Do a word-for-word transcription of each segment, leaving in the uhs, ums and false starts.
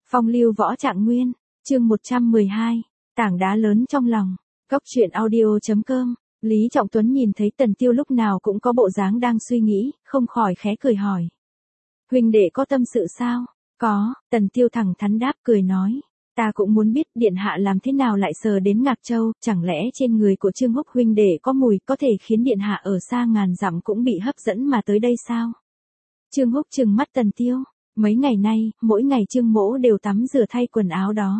Phong lưu võ trạng nguyên, chương một trăm mười hai, tảng đá lớn trong lòng, Cốc truyện audio.com, Lý Trọng Tuấn nhìn thấy Tần Tiêu lúc nào cũng có bộ dáng đang suy nghĩ, không khỏi khẽ cười hỏi. Huynh đệ có tâm sự sao? Có, Tần Tiêu thẳng thắn đáp cười nói. Ta cũng muốn biết điện hạ làm thế nào lại sờ đến Ngạc Châu, chẳng lẽ trên người của Trương Húc huynh đệ có mùi có thể khiến điện hạ ở xa ngàn dặm cũng bị hấp dẫn mà tới đây sao? Trương Húc trừng mắt Tần Tiêu, mấy ngày nay, mỗi ngày Trương Mỗ đều tắm rửa thay quần áo đó.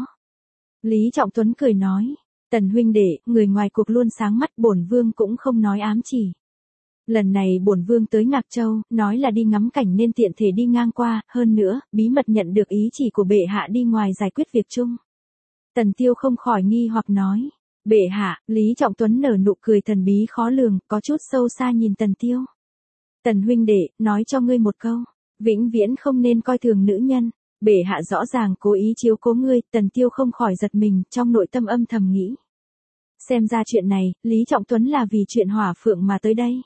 Lý Trọng Tuấn cười nói, Tần huynh đệ, người ngoài cuộc luôn sáng mắt, bổn vương cũng không nói ám chỉ. Lần này bổn vương tới Ngạc Châu, nói là đi ngắm cảnh nên tiện thể đi ngang qua, hơn nữa, bí mật nhận được ý chỉ của bệ hạ đi ngoài giải quyết việc chung. Tần Tiêu không khỏi nghi hoặc nói, bệ hạ, Lý Trọng Tuấn nở nụ cười thần bí khó lường, có chút sâu xa nhìn Tần Tiêu. Tần huynh đệ, nói cho ngươi một câu, vĩnh viễn không nên coi thường nữ nhân, bệ hạ rõ ràng cố ý chiếu cố ngươi. Tần Tiêu không khỏi giật mình, trong nội tâm âm thầm nghĩ. Xem ra chuyện này, Lý Trọng Tuấn là vì chuyện hỏa phượng mà tới đây.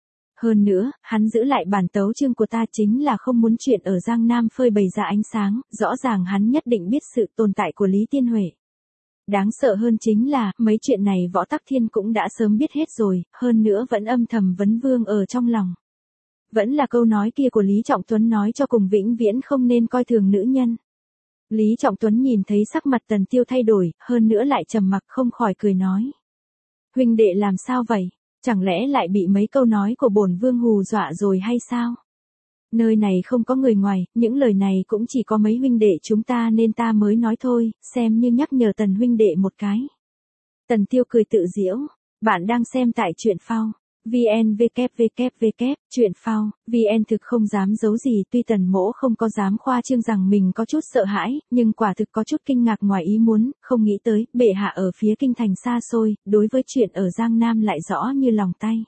Hơn nữa, hắn giữ lại bản tấu chương của ta chính là không muốn chuyện ở Giang Nam phơi bày ra ánh sáng, rõ ràng hắn nhất định biết sự tồn tại của Lý Tiên Huệ. Đáng sợ hơn chính là, mấy chuyện này Võ Tắc Thiên cũng đã sớm biết hết rồi, hơn nữa vẫn âm thầm vấn vương ở trong lòng. Vẫn là câu nói kia của Lý Trọng Tuấn nói cho cùng vĩnh viễn không nên coi thường nữ nhân. Lý Trọng Tuấn nhìn thấy sắc mặt Tần Tiêu thay đổi, hơn nữa lại trầm mặc không khỏi cười nói. Huynh đệ làm sao vậy? Chẳng lẽ lại bị mấy câu nói của bổn vương hù dọa rồi hay sao? Nơi này không có người ngoài, những lời này cũng chỉ có mấy huynh đệ chúng ta nên ta mới nói thôi, xem như nhắc nhở Tần huynh đệ một cái. Tần Tiêu cười tự giễu, bạn đang xem tại truyện phao. vê en vê kép vê kép vê kép, truyện phao, vê en thực không dám giấu gì, tuy Tần Mỗ không có dám khoa trương rằng mình có chút sợ hãi, nhưng quả thực có chút kinh ngạc ngoài ý muốn, không nghĩ tới, bệ hạ ở phía kinh thành xa xôi, đối với chuyện ở Giang Nam lại rõ như lòng tay.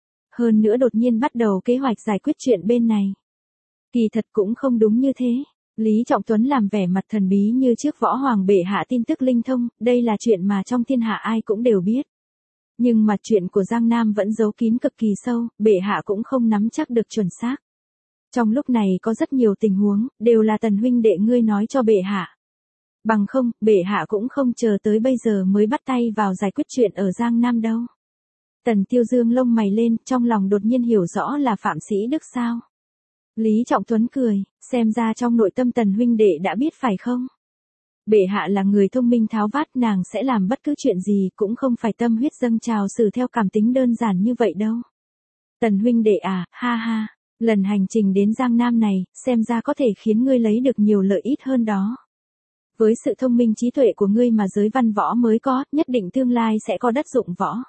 Hơn nữa đột nhiên bắt đầu kế hoạch giải quyết chuyện bên này. Kỳ thật cũng không đúng như thế. Lý Trọng Tuấn làm vẻ mặt thần bí như trước võ hoàng bệ hạ tin tức linh thông, đây là chuyện mà trong thiên hạ ai cũng đều biết. Nhưng mà chuyện của Giang Nam vẫn giấu kín cực kỳ sâu, bệ hạ cũng không nắm chắc được chuẩn xác. Trong lúc này có rất nhiều tình huống, đều là Tần huynh đệ ngươi nói cho bệ hạ. Bằng không, bệ hạ cũng không chờ tới bây giờ mới bắt tay vào giải quyết chuyện ở Giang Nam đâu. Tần Tiêu dương lông mày lên, trong lòng đột nhiên hiểu rõ là Phạm Sĩ Đức sao. Lý Trọng Tuấn cười, xem ra trong nội tâm Tần huynh đệ đã biết phải không? Bệ hạ là người thông minh tháo vát, nàng sẽ làm bất cứ chuyện gì cũng không phải tâm huyết dâng trào xử theo cảm tính đơn giản như vậy đâu. Tần huynh đệ à, ha ha, lần hành trình đến Giang Nam này, xem ra có thể khiến ngươi lấy được nhiều lợi ích hơn đó. Với sự thông minh trí tuệ của ngươi mà giới văn võ mới có, nhất định tương lai sẽ có đất dụng võ.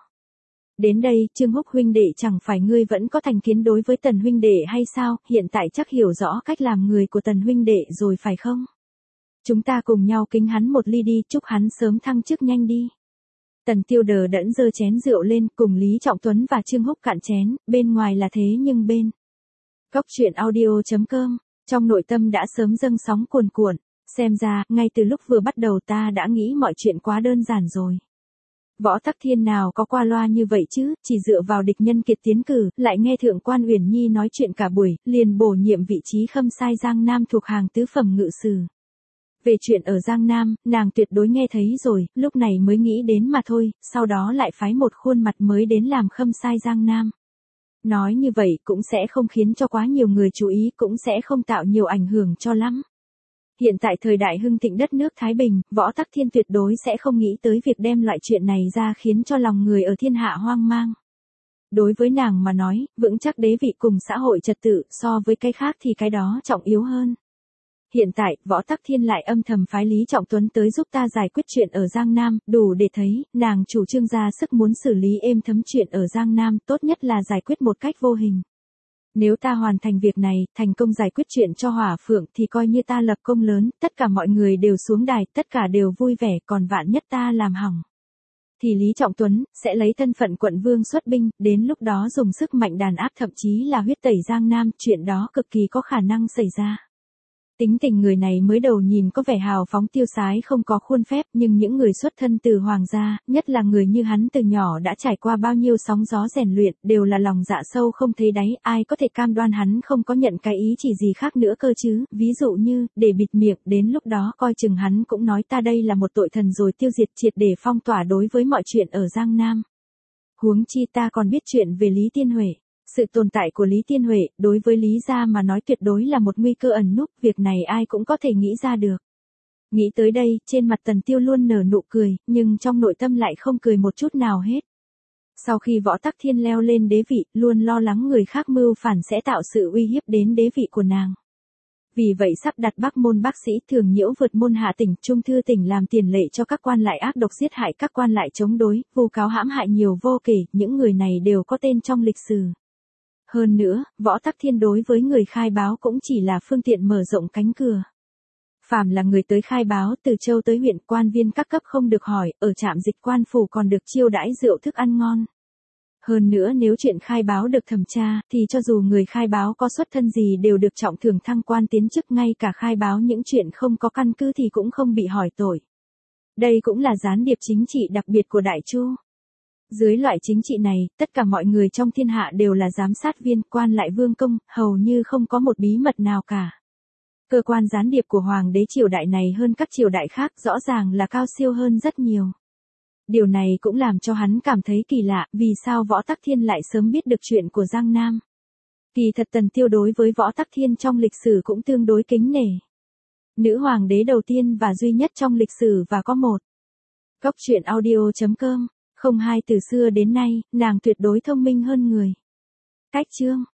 Đến đây, Trương Húc huynh đệ chẳng phải ngươi vẫn có thành kiến đối với Tần huynh đệ hay sao, hiện tại chắc hiểu rõ cách làm người của Tần huynh đệ rồi phải không? Chúng ta cùng nhau kính hắn một ly đi, chúc hắn sớm thăng chức nhanh đi. Tần Tiêu đờ đẫn giơ chén rượu lên, cùng Lý Trọng Tuấn và Trương Húc cạn chén, bên ngoài là thế nhưng bên. Cốc truyện audio.com, trong nội tâm đã sớm dâng sóng cuồn cuộn, xem ra, ngay từ lúc vừa bắt đầu ta đã nghĩ mọi chuyện quá đơn giản rồi. Võ Tắc Thiên nào có qua loa như vậy chứ, chỉ dựa vào địch nhân kiệt tiến cử, lại nghe Thượng quan Uyển Nhi nói chuyện cả buổi, liền bổ nhiệm vị trí khâm sai Giang Nam thuộc hàng tứ phẩm ngự sử. Về chuyện ở Giang Nam, nàng tuyệt đối nghe thấy rồi, lúc này mới nghĩ đến mà thôi, sau đó lại phái một khuôn mặt mới đến làm khâm sai Giang Nam. Nói như vậy cũng sẽ không khiến cho quá nhiều người chú ý, cũng sẽ không tạo nhiều ảnh hưởng cho lắm. Hiện tại thời đại hưng thịnh đất nước Thái Bình, Võ Tắc Thiên tuyệt đối sẽ không nghĩ tới việc đem loại chuyện này ra khiến cho lòng người ở thiên hạ hoang mang. Đối với nàng mà nói, vững chắc đế vị cùng xã hội trật tự, so với cái khác thì cái đó trọng yếu hơn. Hiện tại, Võ Tắc Thiên lại âm thầm phái Lý Trọng Tuấn tới giúp ta giải quyết chuyện ở Giang Nam, đủ để thấy, nàng chủ trương ra sức muốn xử lý êm thấm chuyện ở Giang Nam, tốt nhất là giải quyết một cách vô hình. Nếu ta hoàn thành việc này, thành công giải quyết chuyện cho Hỏa Phượng thì coi như ta lập công lớn, tất cả mọi người đều xuống đài, tất cả đều vui vẻ, còn vạn nhất ta làm hỏng. Thì Lý Trọng Tuấn, sẽ lấy thân phận quận vương xuất binh, đến lúc đó dùng sức mạnh đàn áp thậm chí là huyết tẩy Giang Nam, chuyện đó cực kỳ có khả năng xảy ra. Tính tình người này mới đầu nhìn có vẻ hào phóng tiêu sái không có khuôn phép, nhưng những người xuất thân từ hoàng gia, nhất là người như hắn từ nhỏ đã trải qua bao nhiêu sóng gió rèn luyện, đều là lòng dạ sâu không thấy đáy, ai có thể cam đoan hắn không có nhận cái ý chỉ gì khác nữa cơ chứ, ví dụ như, để bịt miệng, đến lúc đó coi chừng hắn cũng nói ta đây là một tội thần rồi tiêu diệt triệt để phong tỏa đối với mọi chuyện ở Giang Nam. Huống chi ta còn biết chuyện về Lý Tiên Huệ. Sự tồn tại của Lý Tiên Huệ, đối với Lý gia mà nói tuyệt đối là một nguy cơ ẩn núp, việc này ai cũng có thể nghĩ ra được. Nghĩ tới đây, trên mặt Tần Tiêu luôn nở nụ cười, nhưng trong nội tâm lại không cười một chút nào hết. Sau khi Võ Tắc Thiên leo lên đế vị, luôn lo lắng người khác mưu phản sẽ tạo sự uy hiếp đến đế vị của nàng. Vì vậy sắp đặt Bắc môn bác sĩ Thường Nhiễu vượt môn hạ tỉnh, Trung thư tỉnh làm tiền lệ cho các quan lại ác độc giết hại các quan lại chống đối, vu cáo hãm hại nhiều vô kể, những người này đều có tên trong lịch sử. Hơn nữa, Võ Tắc Thiên đối với người khai báo cũng chỉ là phương tiện mở rộng cánh cửa. Phàm là người tới khai báo từ châu tới huyện, quan viên các cấp không được hỏi, ở trạm dịch quan phủ còn được chiêu đãi rượu thức ăn ngon. Hơn nữa nếu chuyện khai báo được thẩm tra, thì cho dù người khai báo có xuất thân gì đều được trọng thưởng thăng quan tiến chức, ngay cả khai báo những chuyện không có căn cứ thì cũng không bị hỏi tội. Đây cũng là gián điệp chính trị đặc biệt của Đại Chu. Dưới loại chính trị này, tất cả mọi người trong thiên hạ đều là giám sát viên, quan lại vương công, hầu như không có một bí mật nào cả. Cơ quan gián điệp của Hoàng đế triều đại này hơn các triều đại khác rõ ràng là cao siêu hơn rất nhiều. Điều này cũng làm cho hắn cảm thấy kỳ lạ, vì sao Võ Tắc Thiên lại sớm biết được chuyện của Giang Nam. Kỳ thật Tần Tiêu đối với Võ Tắc Thiên trong lịch sử cũng tương đối kính nể. Nữ hoàng đế đầu tiên và duy nhất trong lịch sử và có một. Góc truyện audio chấm com, không hai từ xưa đến nay, nàng tuyệt đối thông minh hơn người. Cách chương